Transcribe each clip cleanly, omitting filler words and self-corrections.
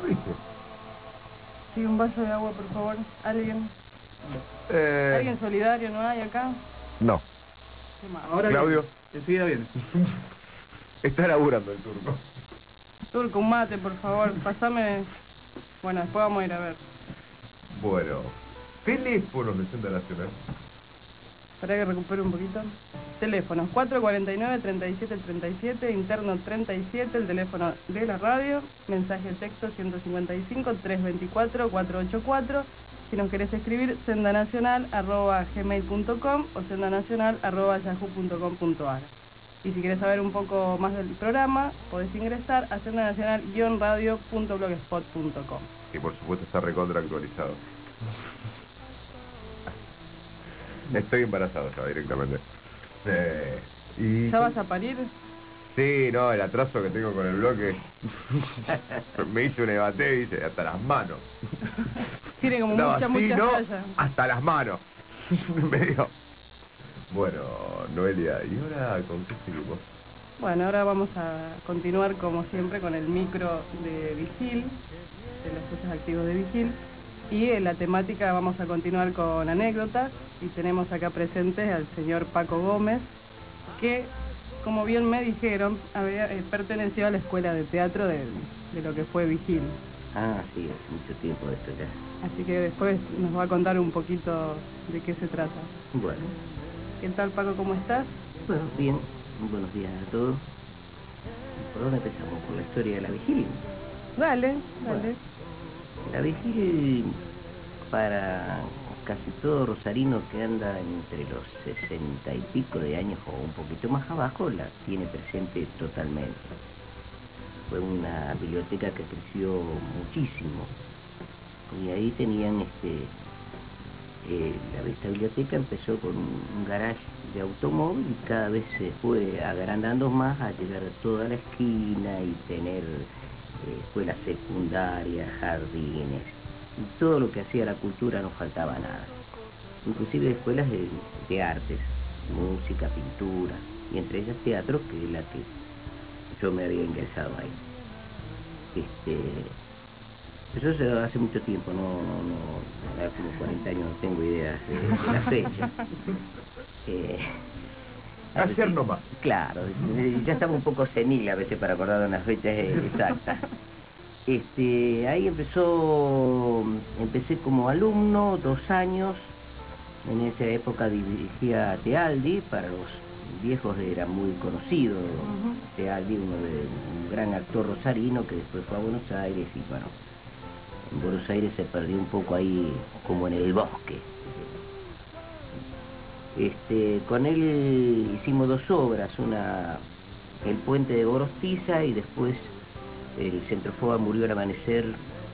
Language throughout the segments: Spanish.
¿Viste? Sí, un vaso de agua, por favor. ¿Alguien? ¿Alguien solidario no hay acá? No. Qué mal. Ahora viene. Claudio, Enseguida viene. está laburando el turno. Turco, un mate, por favor. Pásame. Bueno, después vamos a ir a ver. Bueno, teléfonos de Senda Nacional. Para que recupere un poquito. Teléfono 449-3737, interno 37, el teléfono de la radio, mensaje de texto 155-324-484. Si nos querés escribir, sendanacional@gmail.com o sendanacional@yahoo.com.ar. Y si querés saber un poco más del programa, podés ingresar a sendanacional-radio.blogspot.com. Y por supuesto está recontra actualizado. Estoy embarazado ya directamente. Y ¿Ya vas a parir? sí, no, el atraso que tengo con el bloque. Me hice un debate, dice, hasta las manos. Tiene como No, mucha así no, playa. hasta las manos. Me dio. Bueno, Noelia, ¿y ahora con qué seguimos? Bueno, ahora vamos a continuar como siempre con el micro de Vigil, de los hechos activos de Vigil. Y en la temática vamos a continuar con anécdotas y tenemos acá presentes al señor Paco Gómez, que, como bien me dijeron, había perteneció a la escuela de teatro de lo que fue Vigil. Ah, sí, hace mucho tiempo de esto ya. Así que después nos va a contar un poquito de qué se trata. Bueno, ¿Qué tal, Paco? ¿Cómo estás? bueno, bien. Buenos días a todos. ¿Por dónde empezamos? Por la historia de la vigilia. Dale, Bueno, dale. la vigilia para casi todo rosarino que anda entre los 60 y pico de años o un poquito más abajo, la tiene presente totalmente. Fue una biblioteca que creció muchísimo. Y ahí tenían esta biblioteca empezó con un garage de automóvil y cada vez se fue agrandando más a llegar a toda la esquina y tener escuelas secundarias, jardines, y todo lo que hacía la cultura no faltaba nada. Inclusive escuelas de artes, música, pintura, y entre ellas teatro, que es la que yo me había ingresado ahí. Este, Eso hace mucho tiempo, ahora como 40 años no tengo ideas de la fecha. Eh, hace Ayer ti- nomás. claro, ya estaba un poco senil a veces para acordar de unas fechas exactas. Ahí empecé como alumno, 2 años. En esa época dirigía a Tealdi, para los viejos era muy conocido. Ujú. Tealdi, un gran actor rosarino que después fue a Buenos Aires y bueno, en Buenos Aires se perdió un poco ahí como en el bosque. Con él hicimos 2 obras, El puente de Gorostiza y después el Centrofoga murió al amanecer,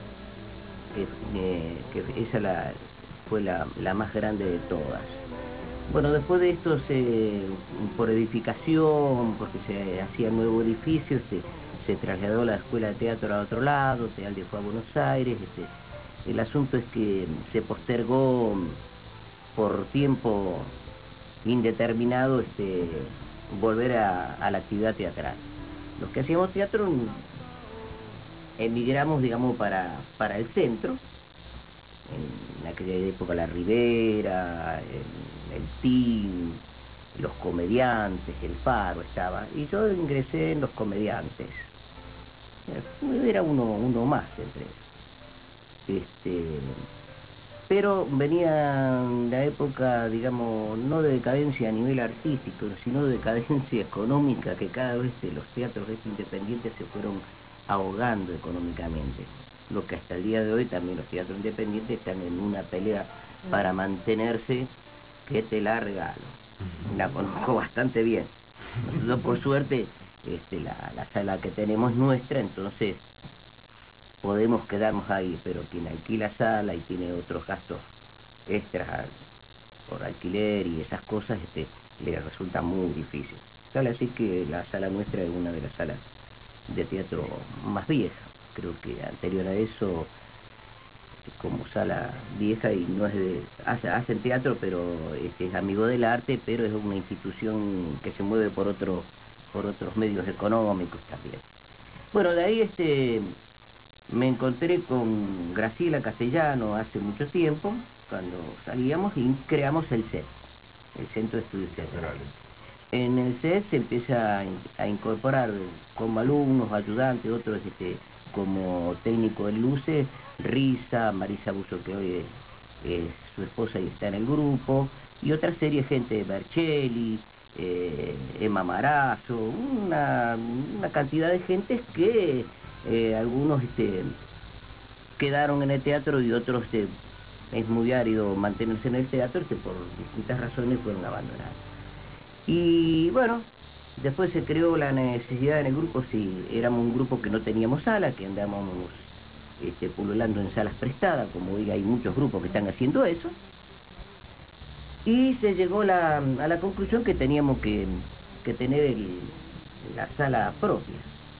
que esa fue la más grande de todas. Bueno, después de esto, por edificación, porque se hacía nuevo edificio, se trasladó la escuela de teatro a otro lado, Tealde fue a Buenos Aires. El asunto es que se postergó por tiempo indeterminado volver a la actividad teatral. Los que hacíamos teatro emigramos, digamos, para el centro, en aquella época la Ribera, el TIN, los comediantes, el Faro estaba, y yo ingresé en los comediantes. Era uno más entre ellos. Pero venía la época, digamos, no de decadencia a nivel artístico, sino de decadencia económica, que cada vez los teatros independientes se fueron ahogando económicamente. Lo que hasta el día de hoy también los teatros independientes están en una pelea para mantenerse, que te la regalo. La conozco bastante bien. Nosotros, por suerte, la sala que tenemos es nuestra, entonces podemos quedarnos ahí, pero quien alquila sala y tiene otros gastos extras por alquiler y esas cosas, le resulta muy difícil. Tal así que la sala nuestra es una de las salas de teatro más viejas. Creo que anterior a eso, como sala vieja y no es hacen teatro, pero es amigo del arte, pero es una institución que se mueve por otros medios económicos también. Bueno, de ahí me encontré con Graciela Castellano hace mucho tiempo, cuando salíamos y creamos el CET, el Centro de Estudios Teatrales. En el CET se empieza a incorporar como alumnos, ayudantes, otros como técnico de luces, Risa, Marisa Buzo, que hoy es su esposa y está en el grupo, y otra serie de gente, Berchelli, Emma Marazo, una cantidad de gentes que algunos quedaron en el teatro y otros es muy árido mantenerse en el teatro que por distintas razones fueron abandonados. Y bueno, después se creó la necesidad en el grupo, si éramos un grupo que no teníamos sala, que andábamos pululando en salas prestadas, como hoy hay muchos grupos que están haciendo eso, y se llegó a la conclusión que teníamos que tener la sala propia.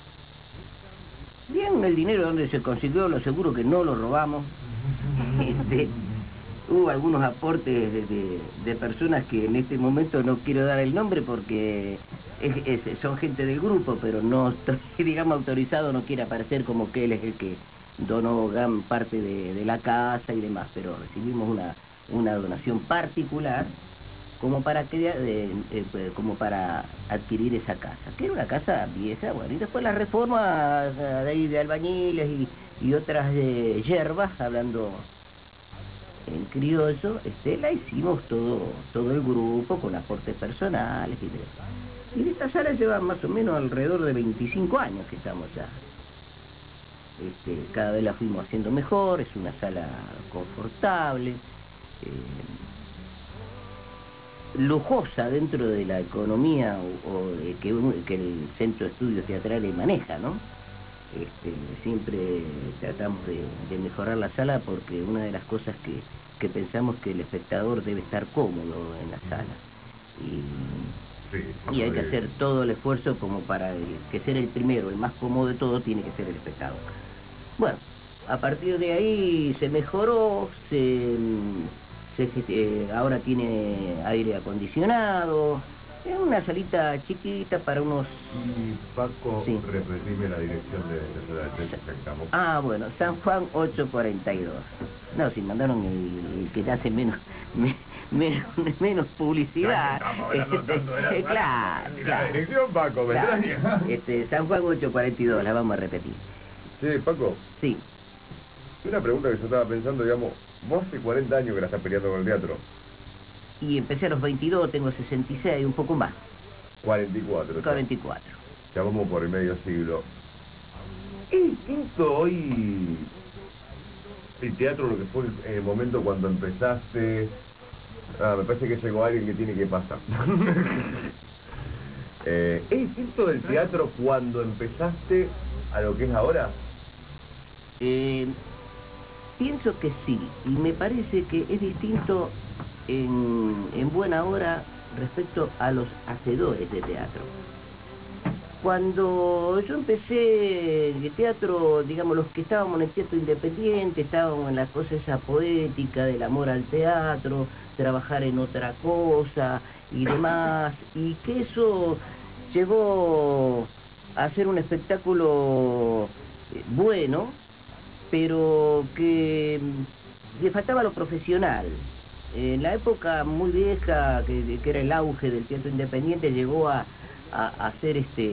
Bien, el dinero donde se consiguió, lo seguro que no lo robamos. Este, Hubo algunos aportes de personas que en este momento no quiero dar el nombre porque son gente del grupo, pero no estoy, digamos, autorizado, no quiere aparecer como que él es el que donó gran parte de la casa y demás, pero recibimos una donación particular como para, como para adquirir esa casa, que era una casa vieja, bueno, y después las reformas de ahí de albañiles y otras hierbas, hablando en criollo, la hicimos todo el grupo con aportes personales y demás. Y de esta sala lleva más o menos alrededor de 25 años que estamos ya. Cada vez la fuimos haciendo mejor, es una sala confortable, lujosa dentro de la economía que el Centro de Estudios Teatrales maneja, ¿no? Siempre tratamos de mejorar la sala porque una de las cosas que pensamos que el espectador debe estar cómodo en la sala. Y hay que hacer todo el esfuerzo como para que ser el primero, el más cómodo de todo, tiene que ser el espectador. Bueno, a partir de ahí se mejoró, ahora tiene aire acondicionado, es una salita chiquita para unos... Y Paco, Sí. repetime la dirección de la que estamos. Ah, bueno, San Juan 842. No, si mandaron el que hace menos publicidad. Claro, La dirección, Paco, me claro. extraña. San Juan 842, la vamos a repetir. Sí, Paco, Sí. una pregunta que yo estaba pensando, digamos, vos hace 40 años que la estás peleando con el teatro. Y empecé a los 22, tengo 66, un poco más. 44. 44. Ya vamos por el medio siglo. ¿Es distinto hoy el teatro lo que fue en el momento cuando empezaste? Me parece que llegó alguien que tiene que pasar. ¿Es distinto el teatro cuando empezaste a lo que es ahora? Eh, Pienso que sí, y me parece que es distinto en buena hora respecto a los hacedores de teatro. Cuando yo empecé el teatro, digamos, los que estábamos en el teatro independiente, estábamos en la cosa esa poética del amor al teatro, trabajar en otra cosa y demás, y que eso llegó a ser un espectáculo bueno, pero que le faltaba lo profesional. En la época muy vieja, que era el auge del teatro independiente, llegó a ser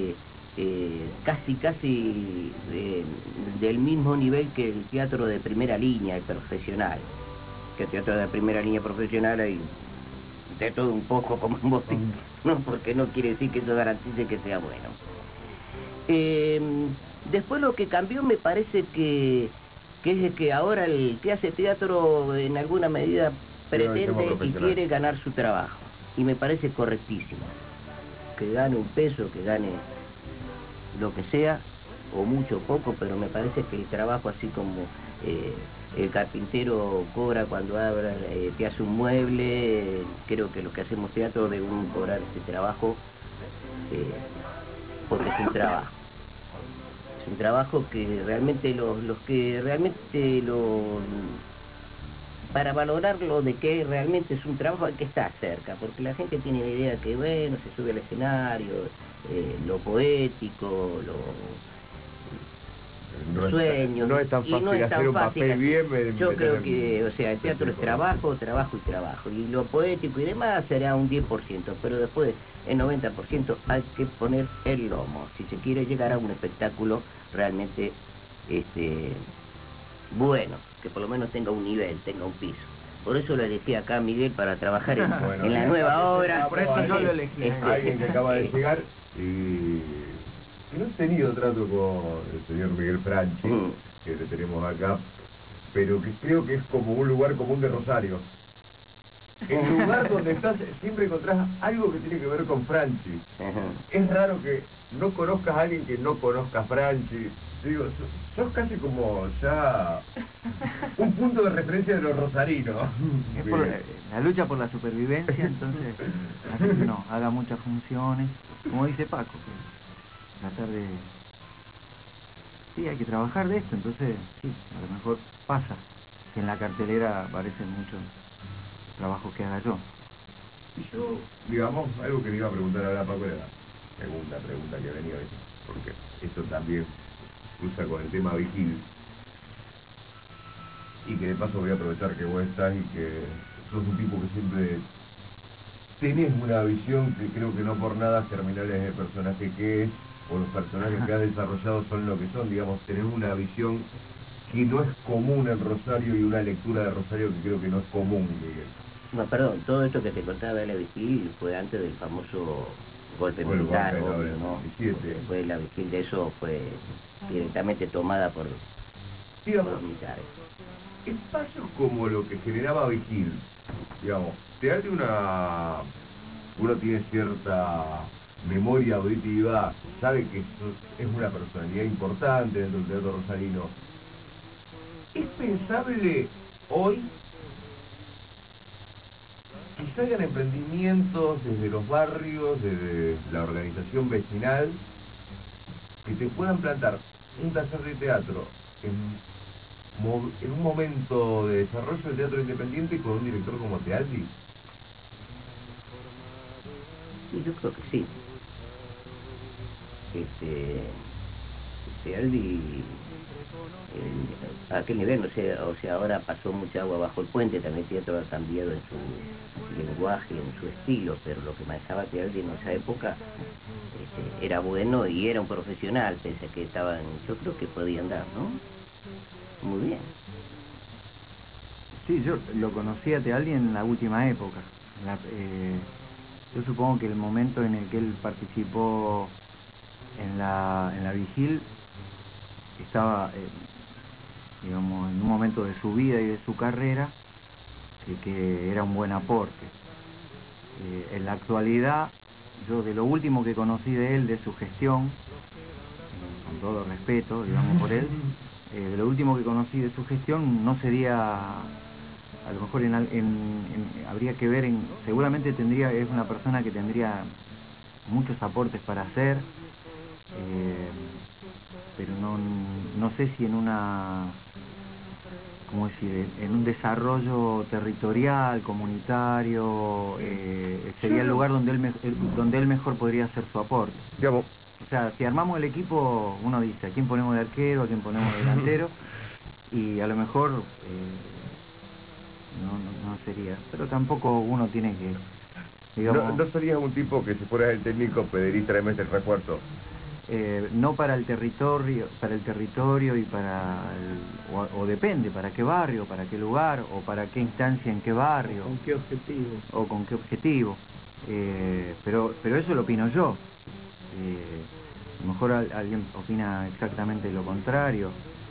casi del mismo nivel que el teatro de primera línea, el profesional. Que el teatro de primera línea profesional hay de todo un poco, como vos decís, ¿no? Porque no quiere decir que eso garantice que sea bueno. Eh, Después lo que cambió me parece que es que ahora el que hace teatro en alguna medida pretende y quiere ganar su trabajo. Y me parece correctísimo. Que gane un peso, que gane lo que sea, o mucho o poco, pero me parece que el trabajo así como el carpintero cobra cuando te hace un mueble, creo que los que hacemos teatro debemos cobrar ese trabajo eh, porque es un trabajo. Es un trabajo que realmente los que realmente para valorarlo de que realmente es un trabajo hay que estar cerca, porque la gente tiene la idea que, bueno, se sube al escenario, lo poético, no sueños. no es tan y no fácil es tan hacer un fácil papel así. bien. Yo meter creo en- que, o sea, el teatro es trabajo, trabajo y trabajo. Y lo poético y demás será un 10%, pero después el 90% hay que poner el lomo. Si se quiere llegar a un espectáculo realmente este, bueno, que por lo menos tenga un nivel, tenga un piso. Por eso lo elegí acá a Miguel para trabajar Bueno, en la y nueva acá obra. Por eso yo lo elegí. alguien que acaba de llegar y no he tenido trato con el señor Miguel Franchi, Mm. que le tenemos acá, pero que creo que es como un lugar común de Rosario. El lugar donde estás siempre encontrás algo que tiene que ver con Franchi. Ajá. Es raro que no conozcas a alguien que no conozca a Franchi. Digo, sos casi como ya un punto de referencia de los rosarinos. Es por la lucha por la supervivencia, entonces hace que uno haga muchas funciones, como dice Paco, que tratar de... Sí, hay que trabajar de esto, entonces sí, a lo mejor pasa que en la cartelera aparecen muchos trabajos que haga yo. Y yo, digamos, algo que le iba a preguntar ahora a Paco era la pregunta que venía a veces, porque esto también cruza con el tema vigil, y que de paso voy a aprovechar que vos estás y que sos un tipo que siempre tenés una visión que creo que no por nada Germinal es el personaje que es, o los personajes que has desarrollado son lo que son, digamos, tenés una visión que no es común en Rosario y una lectura de Rosario que creo que no es común, Miguel. No, perdón, todo esto que te contaba de la vigil fue antes del famoso golpe Fue el militar, golpe, ¿no?, obvio, del ¿no? 27. Porque después la vigil de eso fue directamente tomada por Digamos, los militares. espacios como lo que generaba Vigil, digamos, te hace uno tiene cierta memoria auditiva, sabe que es una personalidad importante dentro del teatro rosarino. ¿Es pensable hoy que salgan emprendimientos desde los barrios, desde la organización vecinal, que te puedan plantar un taller de teatro en un momento de desarrollo del teatro independiente con un director como Tealdi? Y yo creo que sí. Aldi, a qué nivel, o sea, ahora pasó mucha agua bajo el puente, también el teatro ha cambiado en su lenguaje, en su estilo, pero lo que manejaba Tealdi en esa época era bueno y era un profesional, pese a que estaban, yo creo que podían dar, ¿no? Muy bien. Sí, yo lo conocí a Tealdi en la última época. Yo supongo que el momento en el que él participó en la vigil estaba, digamos, en un momento de su vida y de su carrera que era un buen aporte. En la actualidad, yo de lo último que conocí de él, de su gestión, con todo respeto, digamos, por él, de lo último que conocí de su gestión no sería, a lo mejor habría que ver, seguramente es una persona que tendría muchos aportes para hacer, pero no sé si en una, ¿cómo decir?, en un desarrollo territorial, comunitario, sería el lugar donde él mejor podría hacer su aporte. Digamos, O sea, si armamos el equipo, uno dice a quién ponemos de arquero, a quién ponemos de delantero, y a lo mejor no sería, pero tampoco uno tiene que, digamos, no serías un tipo que si fueras el técnico pedirías tráeme este refuerzo. no para el territorio y o depende, para qué barrio, para qué lugar, o para qué instancia en qué barrio, ¿Con qué objetivo? o con qué objetivo. Pero eso lo opino yo. A lo mejor alguien opina exactamente lo contrario.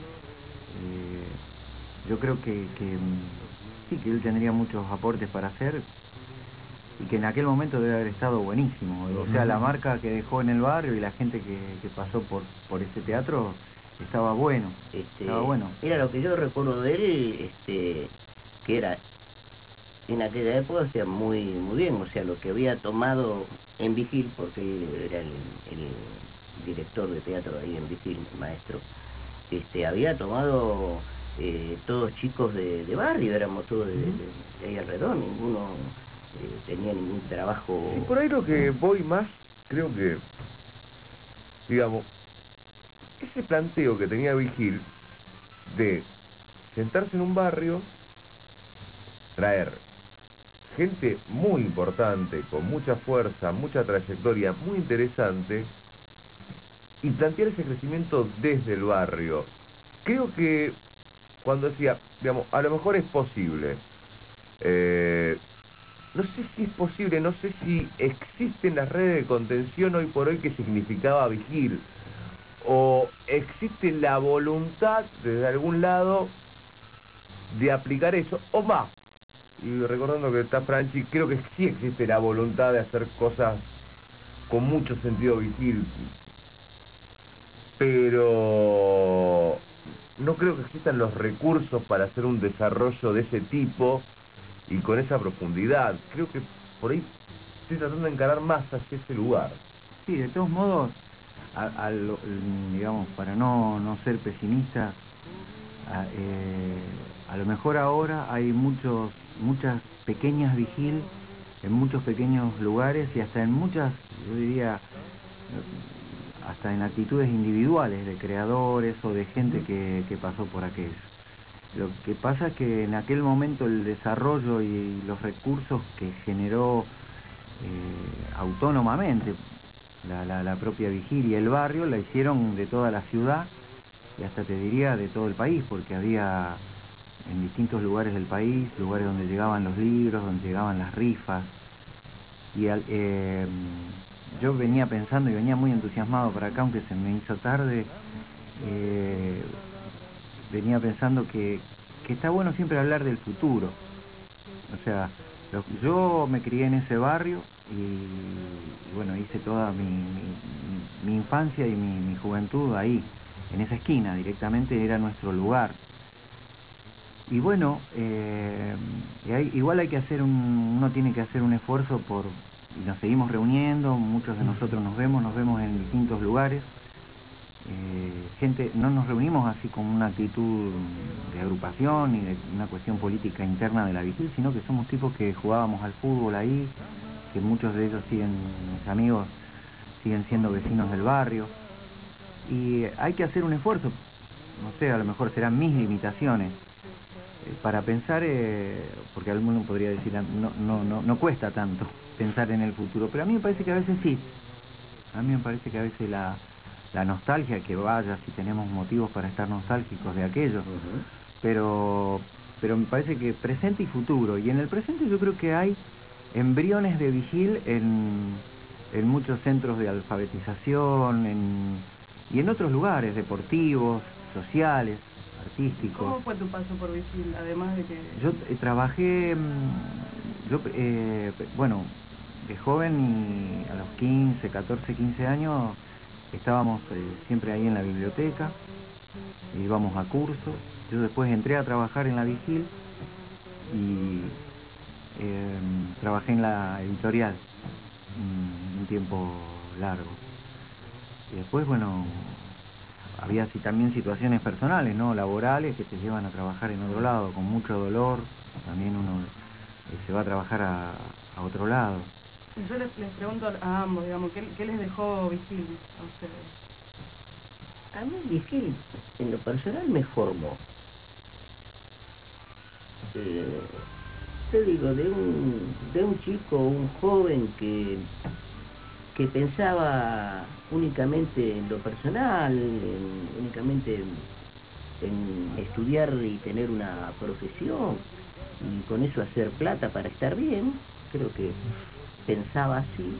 Yo creo sí, que él tendría muchos aportes para hacer y que en aquel momento debe haber estado buenísimo. O sea, la marca que dejó en el barrio y la gente que pasó por ese teatro estaba bueno. Estaba bueno. Era lo que yo recuerdo de él, que era en aquella época, o sea, muy bien, o sea, lo que había tomado en Vigil, porque él era el director de teatro ahí en Vigil, el maestro, había tomado todos chicos de barrio, éramos todos de ahí alrededor, ninguno tenía ningún trabajo. Y por ahí lo que voy más, creo que, digamos, ese planteo que tenía Vigil de sentarse en un barrio, traer gente muy importante, con mucha fuerza, mucha trayectoria, muy interesante, y plantear ese crecimiento desde el barrio. Creo que cuando decía, digamos, a lo mejor es posible. eh, no sé si es posible, no sé si existen las redes de contención hoy por hoy que significaba Vigil, o existe la voluntad desde algún lado de aplicar eso, o más. Y recordando que está Franchi, creo que sí existe la voluntad de hacer cosas con mucho sentido Vigil, pero no creo que existan los recursos para hacer un desarrollo de ese tipo y con esa profundidad. Creo que por ahí estoy tratando de encarar más hacia ese lugar. Sí, de todos modos, digamos, para no ser pesimista, a lo mejor ahora hay muchas pequeñas vigil en muchos pequeños lugares y hasta en muchas, yo diría, hasta en actitudes individuales de creadores o de gente que pasó por aquello. Lo que pasa es que en aquel momento el desarrollo y los recursos que generó autónomamente la propia vigilia y el barrio la hicieron de toda la ciudad y hasta te diría de todo el país, porque había en distintos lugares del país, lugares donde llegaban los libros, donde llegaban las rifas. Y yo venía pensando y venía muy entusiasmado para acá, aunque se me hizo tarde, eh, venía pensando que está bueno siempre hablar del futuro. O sea, yo me crié en ese barrio y bueno, hice toda mi infancia y mi juventud ahí, en esa esquina, directamente era nuestro lugar. Y bueno, igual hay que hacer uno tiene que hacer un esfuerzo y nos seguimos reuniendo, muchos de nosotros nos vemos en distintos lugares. No nos reunimos así con una actitud de agrupación y de una cuestión política interna de la vigil, sino que somos tipos que jugábamos al fútbol ahí, que muchos de ellos mis amigos, siguen siendo vecinos del barrio. Y hay que hacer un esfuerzo, no sé, a lo mejor serán mis limitaciones, para pensar, porque alguno podría decir, no cuesta tanto pensar en el futuro, pero a mí me parece que a veces sí. A mí me parece que a veces la nostalgia, que vaya, si tenemos motivos para estar nostálgicos de aquello, pero, pero me parece que presente y futuro, y en el presente yo creo que hay embriones de vigil en muchos centros de alfabetización, y en otros lugares deportivos, sociales, artísticos. ¿Cómo fue tu paso por Vigil, además de que...? Yo trabajé, bueno, de joven y a los 15, 14, 15 años estábamos siempre ahí en la biblioteca, íbamos a cursos. Yo después entré a trabajar en la Vigil y trabajé en la editorial un tiempo largo. Y después, bueno, había también situaciones personales, ¿no? Laborales, que te llevan a trabajar en otro lado, con mucho dolor. También uno se va a trabajar a otro lado. Yo les pregunto a ambos, digamos, ¿qué les dejó Vigil a ustedes? A mí Vigil, en lo personal, me formó. Te digo, de un chico, un joven que pensaba únicamente en lo personal, únicamente en estudiar y tener una profesión y con eso hacer plata para estar bien, creo que pensaba así.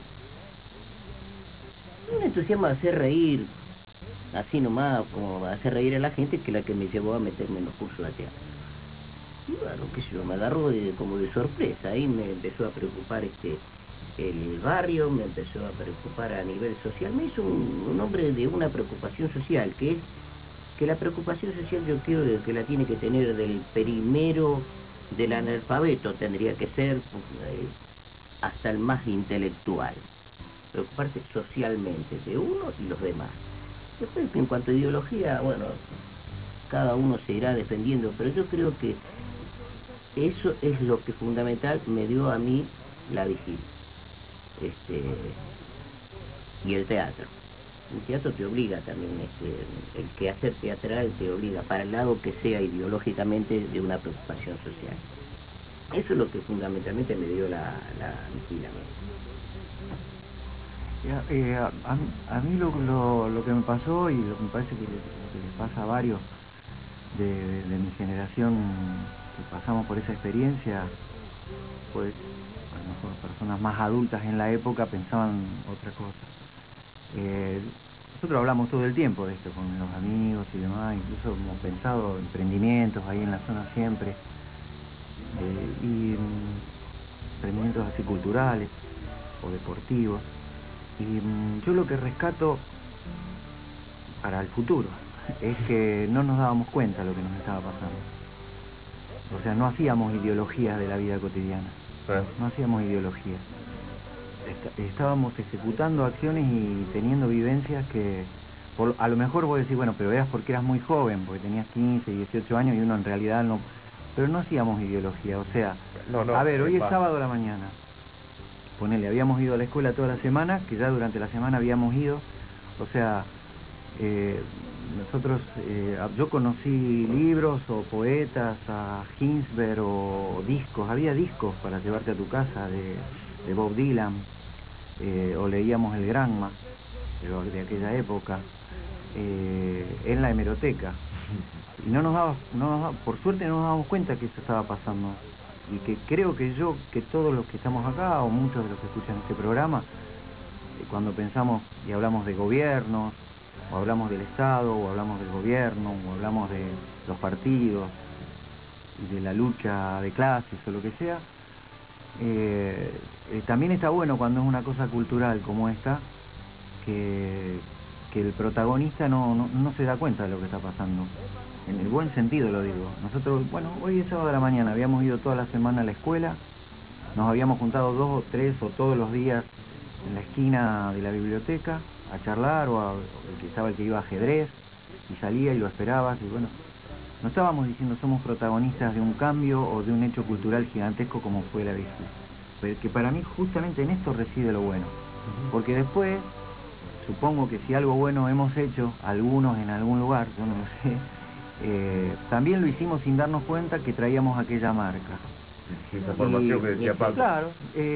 Un entusiasmo de hacer reír, así nomás, como hacer reír a la gente, que la que me llevó a meterme en los cursos de teatro. Y bueno, qué sé yo, me agarró como de sorpresa, ahí me empezó a preocupar el barrio, me empezó a preocupar a nivel social, me hizo un hombre de una preocupación social, que es que la preocupación social yo creo que la tiene que tener del primero del analfabeto, tendría que ser hasta el más intelectual, preocuparse socialmente de uno y los demás. Después, en cuanto a ideología, bueno, cada uno se irá defendiendo, pero yo creo que eso es lo que fundamental me dio a mí la vigilia, y el teatro. el teatro te obliga también, el quehacer teatral te obliga, para el lado que sea ideológicamente, de una preocupación social. Eso es lo que fundamentalmente me dio la vigilia. A mí lo que me pasó, y lo que me parece que les pasa a varios de mi generación que pasamos por esa experiencia, pues a lo mejor personas más adultas en la época pensaban otra cosa. Nosotros hablamos todo el tiempo de esto con los amigos y demás, incluso hemos pensado emprendimientos ahí en la zona siempre, emprendimientos así culturales o deportivos. Y yo lo que rescato para el futuro es que no nos dábamos cuenta de lo que nos estaba pasando. O sea, no hacíamos ideologías de la vida cotidiana, no hacíamos ideologías. Estábamos ejecutando acciones y teniendo vivencias que a lo mejor vos decís, bueno, pero eras porque eras muy joven, porque tenías 15, 18 años y uno en realidad no... Pero no hacíamos ideología, o sea, a ver, hoy es sábado a la mañana. Ponele, habíamos ido a la escuela toda la semana, que ya durante la semana habíamos ido, o sea, nosotros, yo conocí libros o poetas, a Ginsberg o discos, había discos para llevarte a tu casa de Bob Dylan, o leíamos el Granma, pero de aquella época, en la hemeroteca. Y por suerte no nos dábamos cuenta que eso estaba pasando. Y que creo que todos los que estamos acá, o muchos de los que escuchan este programa, cuando pensamos y hablamos de gobiernos, o hablamos del Estado, o hablamos del gobierno, o hablamos de los partidos, y de la lucha de clases, o lo que sea, también está bueno cuando es una cosa cultural como esta, que el protagonista no se da cuenta de lo que está pasando. En el buen sentido lo digo. Nosotros, bueno, hoy es sábado de la mañana, habíamos ido toda la semana a la escuela, nos habíamos juntado 2 o 3 o todos los días en la esquina de la biblioteca a charlar, o el que estaba el que iba a ajedrez, y salía y lo esperabas, y bueno, no estábamos diciendo somos protagonistas de un cambio o de un hecho cultural gigantesco como fue la vigilia. Pero que para mí justamente en esto reside lo bueno. Porque después, supongo que si algo bueno hemos hecho, algunos en algún lugar, yo no lo sé, también lo hicimos sin darnos cuenta que traíamos aquella marca. Esa formación que decía Paco. Claro,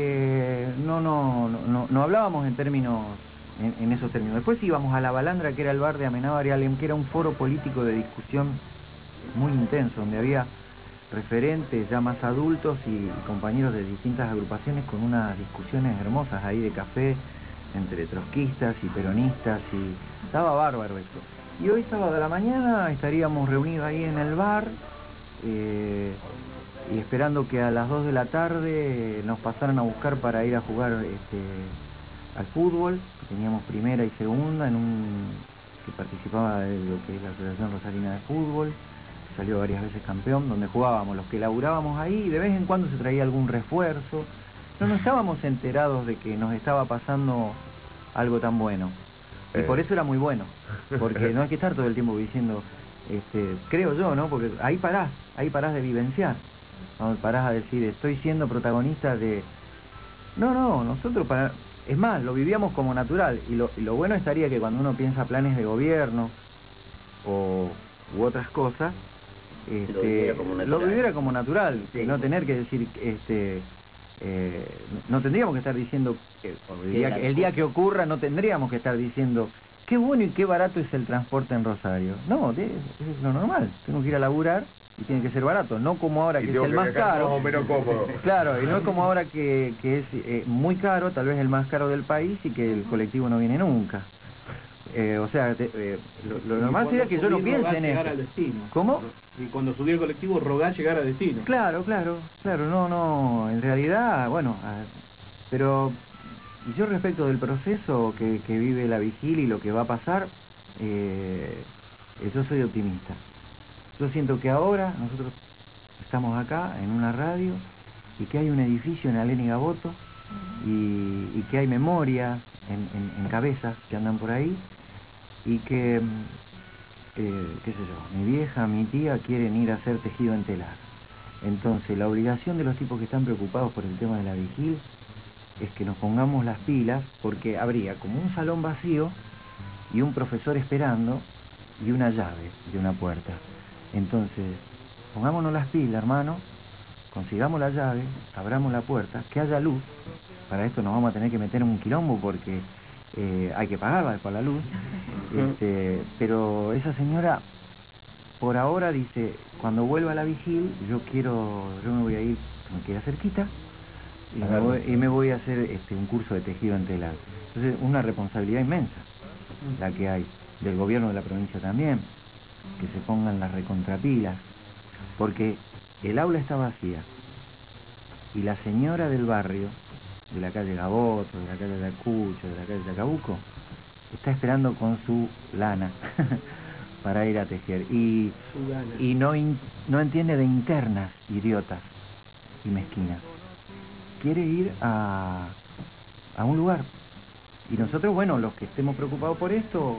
no hablábamos en términos, en esos términos. Después íbamos a La Balandra, que era el bar de Amenábar y Alem, que era un foro político de discusión muy intenso, donde había referentes ya más adultos y compañeros de distintas agrupaciones con unas discusiones hermosas ahí de café entre trotskistas y peronistas, y estaba bárbaro eso. Y hoy sábado a la mañana estaríamos reunidos ahí en el bar, y esperando que a las 2 de la tarde nos pasaran a buscar para ir a jugar al fútbol. Teníamos primera y segunda que participaba de lo que es la Asociación Rosarina de Fútbol, salió varias veces campeón, donde jugábamos los que laburábamos ahí, y de vez en cuando se traía algún refuerzo. No estábamos enterados de que nos estaba pasando algo tan bueno. Y por eso era muy bueno, porque no hay que estar todo el tiempo diciendo, creo yo, ¿no? Porque ahí parás de vivenciar, ¿no? Parás a decir, estoy siendo protagonista de... No, nosotros es más, lo vivíamos como natural, y lo bueno estaría que cuando uno piensa planes de gobierno u otras cosas, lo viviera como natural, sí. No tener que decir, no tendríamos que estar diciendo, el día que ocurra no tendríamos que estar diciendo, qué bueno y qué barato es el transporte en Rosario. No, es lo normal, tengo que ir a laburar y tiene que ser barato, no como ahora que es el más caro. Más o menos cómodo. Claro, y no es como ahora que es muy caro, tal vez el más caro del país, y que el colectivo no viene nunca. O sea, lo normal sería que yo no piense en eso. Al destino. ¿Cómo? Y cuando subí el colectivo, rogar llegar al destino. Claro, no, en realidad, bueno, pero yo respecto del proceso que vive la vigilia y lo que va a pasar, yo soy optimista. Yo siento que ahora nosotros estamos acá en una radio, y que hay un edificio en Alén y Gaboto, y que hay memoria en cabezas que andan por ahí, y que, qué sé yo, mi vieja, mi tía quieren ir a hacer tejido en telar. Entonces la obligación de los tipos que están preocupados por el tema de la vigil es que nos pongamos las pilas, porque habría como un salón vacío y un profesor esperando y una llave de una puerta. Entonces, pongámonos las pilas, hermano, consigamos la llave, abramos la puerta, que haya luz. Para esto nos vamos a tener que meter en un quilombo porque hay que pagarla después la luz. Pero esa señora, por ahora dice, cuando vuelva a la vigil, yo me voy a ir, me queda cerquita, y me voy a hacer un curso de tejido en telar. Entonces, una responsabilidad inmensa la que hay, del gobierno de la provincia también, que se pongan las recontrapilas, porque el aula está vacía, y la señora del barrio, de la calle Gaboto, de la calle Ayacucho, de la calle Chacabuco, está esperando con su lana para ir a tejer, y no entiende de internas idiotas y mezquinas. Quiere ir a un lugar. Y nosotros, bueno, los que estemos preocupados por esto,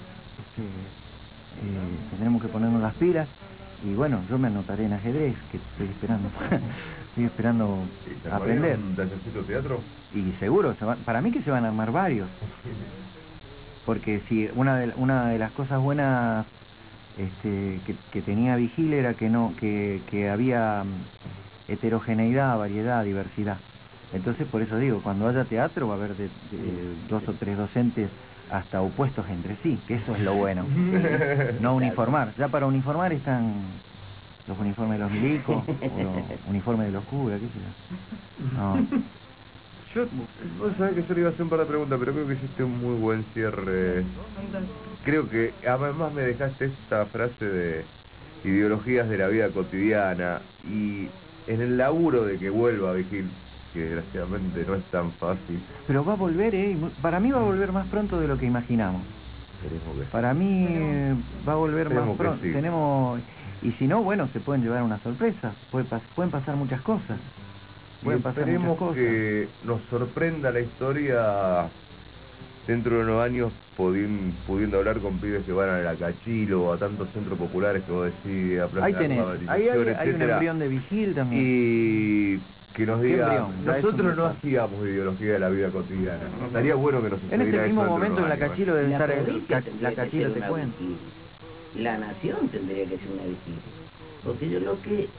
tendremos que ponernos las pilas. Y bueno, yo me anotaré en ajedrez, que estoy esperando, estoy esperando aprender. ¿Un tallercito de teatro? Y seguro, para mí que se van a armar varios. Porque si una de las cosas buenas que tenía Vigil era que había heterogeneidad, variedad, diversidad. Entonces, por eso digo, cuando haya teatro va a haber de 2 o 3 docentes hasta opuestos entre sí, que eso es lo bueno. No uniformar. Ya para uniformar están los uniformes de los milicos, o los uniformes de los curas, qué sé yo. No. Vos sabés que yo le iba a hacer un par de preguntas, pero creo que hiciste un muy buen cierre. Creo que además me dejaste esta frase de ideologías de la vida cotidiana, y en el laburo de que vuelva a Vigil, que desgraciadamente no es tan fácil. Pero va a volver, para mí va a volver más pronto de lo que imaginamos. Esperemos que sí. Para mí va a volver más Esperemos que pronto. sí. Tenemos, y si no, bueno, se pueden llevar una sorpresa. Pueden pasar muchas cosas. Y Pueden pasar muchas esperemos cosas. que nos sorprenda la historia dentro de unos años, pudiendo hablar con pibes que van a la Cachilo o a tantos centros populares que vos decís, a Plaza Ahí de tenés, hay un etcétera, embrión de Vigil también. y que nos ¿Qué diga, embrión? Ya es nosotros un no paso. hacíamos ideología de la vida cotidiana. Estaría bueno que nos En sucediera este mismo eso dentro de momento en unos la años, Cachilo debe La estar provincia tendría la que Cachilo ser te una cuento. vigil. La nación tendría que ser una vigil. Porque yo lo que...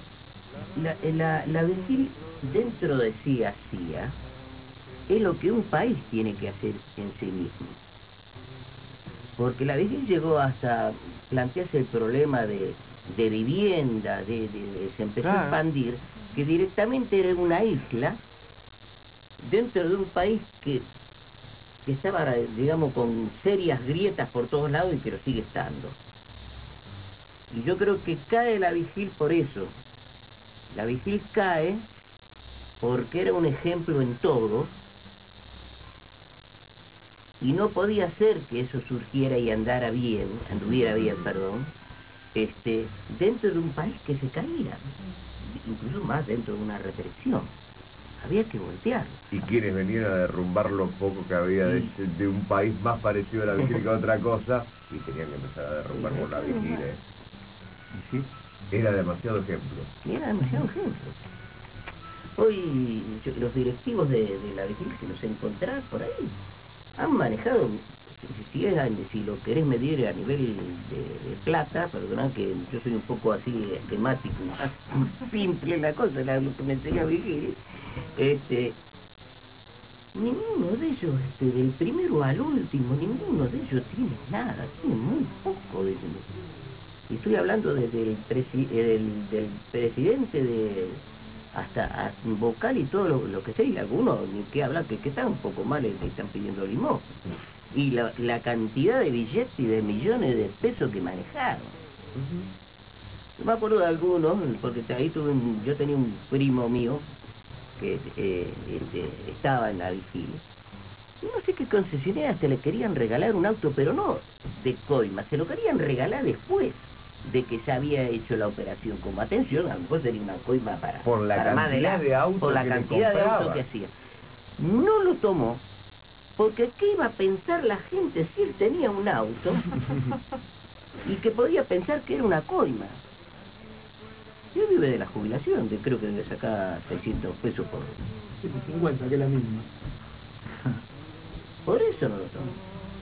La vigil dentro de sí hacía es lo que un país tiene que hacer en sí mismo. Porque la vigil llegó hasta plantearse el problema de vivienda, se empezó a expandir, que directamente era una isla dentro de un país que estaba, digamos, con serias grietas por todos lados y que lo sigue estando. Y yo creo que cae la vigil por eso. La vigil cae porque era un ejemplo en todo y no podía ser que eso surgiera y anduviera bien, perdón, dentro de un país que se caía, incluso más dentro de una represión. Había que voltearlo. y quienes venían a derrumbar lo poco que había de un país más parecido a la Vigil que a otra cosa, y tenían que empezar a derrumbar por la Vigil. ¿Sí? Era demasiado ejemplo. Era demasiado ejemplo. Hoy los directivos de la vigil que los encontrás por ahí han manejado, si lo querés medir a nivel de plata, perdonad que yo soy un poco así esquemático, más simple la cosa, lo que me enseñó Vigil, ninguno de ellos, del primero al último, ninguno de ellos tiene nada, tiene muy poco de dinero. Y estoy hablando desde del presidente hasta vocal y todo lo que sea, y algunos, ni que hablar, que están un poco mal, que están pidiendo limón. Y la cantidad de billetes y de millones de pesos que manejaron. Yo me acuerdo de algunos, porque ahí yo tenía un primo mío que estaba en la vigilia. Y no sé qué concesionaria hasta le querían regalar un auto, pero no de coima, se lo querían regalar después de que se había hecho la operación. Como atención, a lo mejor sería una coima para más De autos por la que le cantidad de autos que compraba. hacía. No lo tomó, porque ¿qué iba a pensar la gente si él tenía un auto y que podía pensar que era una coima? Él vive de la jubilación, creo que debe sacar 600 pesos por... 150, que es la misma. Por eso no lo tomó.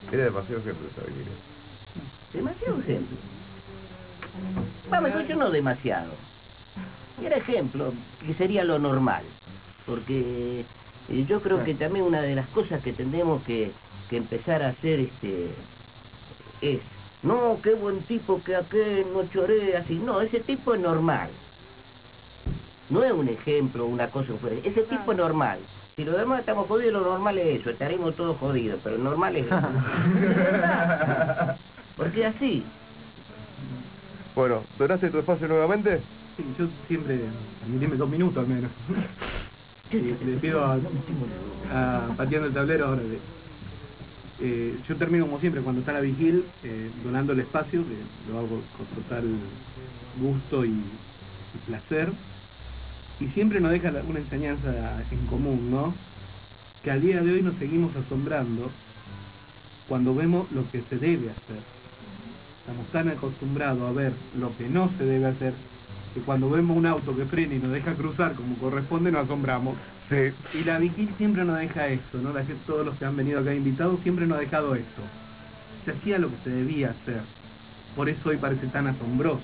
Era demasiado ejemplo esta vigil. Demasiado ejemplo. Vamos, yo no demasiado. Era ejemplo, que sería lo normal. Porque yo creo que también una de las cosas que tendremos que empezar a hacer es, no, qué buen tipo que aquel no chorea así. No, ese tipo es normal. No es un ejemplo, una cosa fuera. Ese tipo es normal. Si los demás estamos jodidos, lo normal es eso. Estaremos todos jodidos, pero lo normal es eso. De verdad. Porque así. Bueno, ¿donaste tu espacio nuevamente? Sí, yo siempre, permitime 2 minutos al menos. Y le pido a pateando el tablero ahora. Yo termino como siempre, cuando está la vigil, donando el espacio, que lo hago con total gusto y placer. Y siempre nos deja una enseñanza en común, ¿no? Que al día de hoy nos seguimos asombrando cuando vemos lo que se debe hacer. Estamos tan acostumbrados a ver lo que no se debe hacer, que cuando vemos un auto que frena y nos deja cruzar como corresponde, nos asombramos. Sí. Y la vigil siempre nos deja esto, ¿no? Todos los que han venido acá invitados siempre nos ha dejado esto. Se hacía lo que se debía hacer. Por eso hoy parece tan asombroso.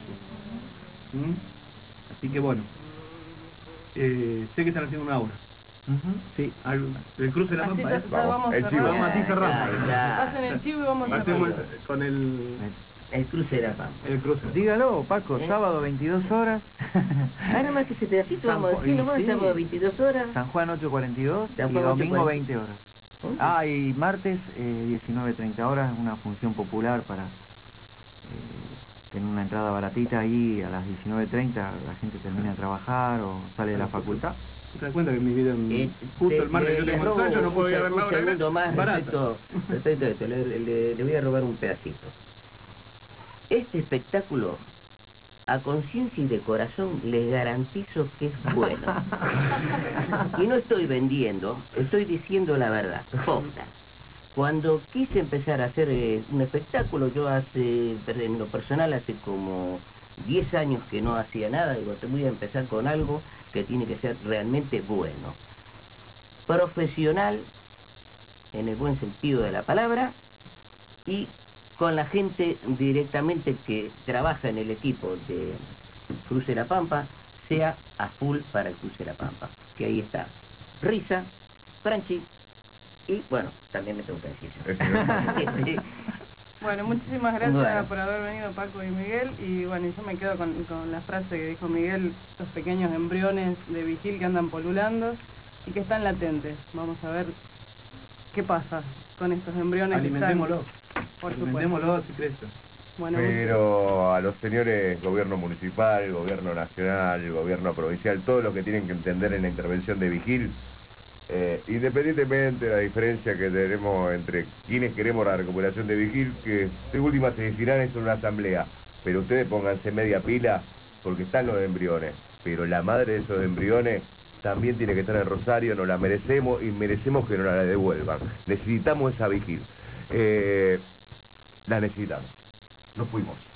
Así que bueno, sé que están haciendo una obra. Sí, el cruce de la Así Pampa. ya vamos el chivo. Vamos, así cerramos. Pasen el chivo y vamos a Hacemos cerrar. con El cruce de la Pampa. el cruce. Dígalo, Paco, sábado 22 horas, Ah, nada más que ese pedacito, San vamos a Juan, decir nomás, sí. sábado 22 horas. San Juan 8:42 San y Juan domingo 8:40. 20 horas. Ah, y martes 19:30 horas, una función popular para en una entrada baratita ahí a las 19:30 la gente termina de trabajar o sale de la facultad. ¿Te das cuenta que mi vida justo el martes yo tengo ensayo, no puedo ir a ver la un obra? segundo más Barata. respecto a esto, le voy a robar un pedacito. Este espectáculo, a conciencia y de corazón, les garantizo que es bueno. Y no estoy vendiendo, estoy diciendo la verdad, posta. Cuando quise empezar a hacer un espectáculo, yo en lo personal, hace como 10 años que no hacía nada, digo, te voy a empezar con algo que tiene que ser realmente bueno. Profesional, en el buen sentido de la palabra, y con la gente directamente que trabaja en el equipo de Cruce La Pampa, sea a full para el Cruce La Pampa. Que ahí está. Risa, Franchi, y bueno, también me tengo que decir yo. Bueno, muchísimas gracias Bueno. por haber venido Paco y Miguel. Y bueno, yo me quedo con la frase que dijo Miguel, los pequeños embriones de vigil que andan polulando y que están latentes. Vamos a ver qué pasa con estos embriones que Alimentémoslo. están. Por supuesto. Alimentémoslo así crece. Bueno, Pero a los señores gobierno municipal, gobierno nacional, gobierno provincial, todos los que tienen que entender en la intervención de vigil, independientemente de la diferencia que tenemos entre quienes queremos la recuperación de vigil, que de última se decidirán eso en una asamblea, pero ustedes pónganse media pila porque están los embriones, pero la madre de esos embriones también tiene que estar en Rosario, nos la merecemos y merecemos que nos la devuelvan. Necesitamos esa vigil. La necesitamos. Nos fuimos.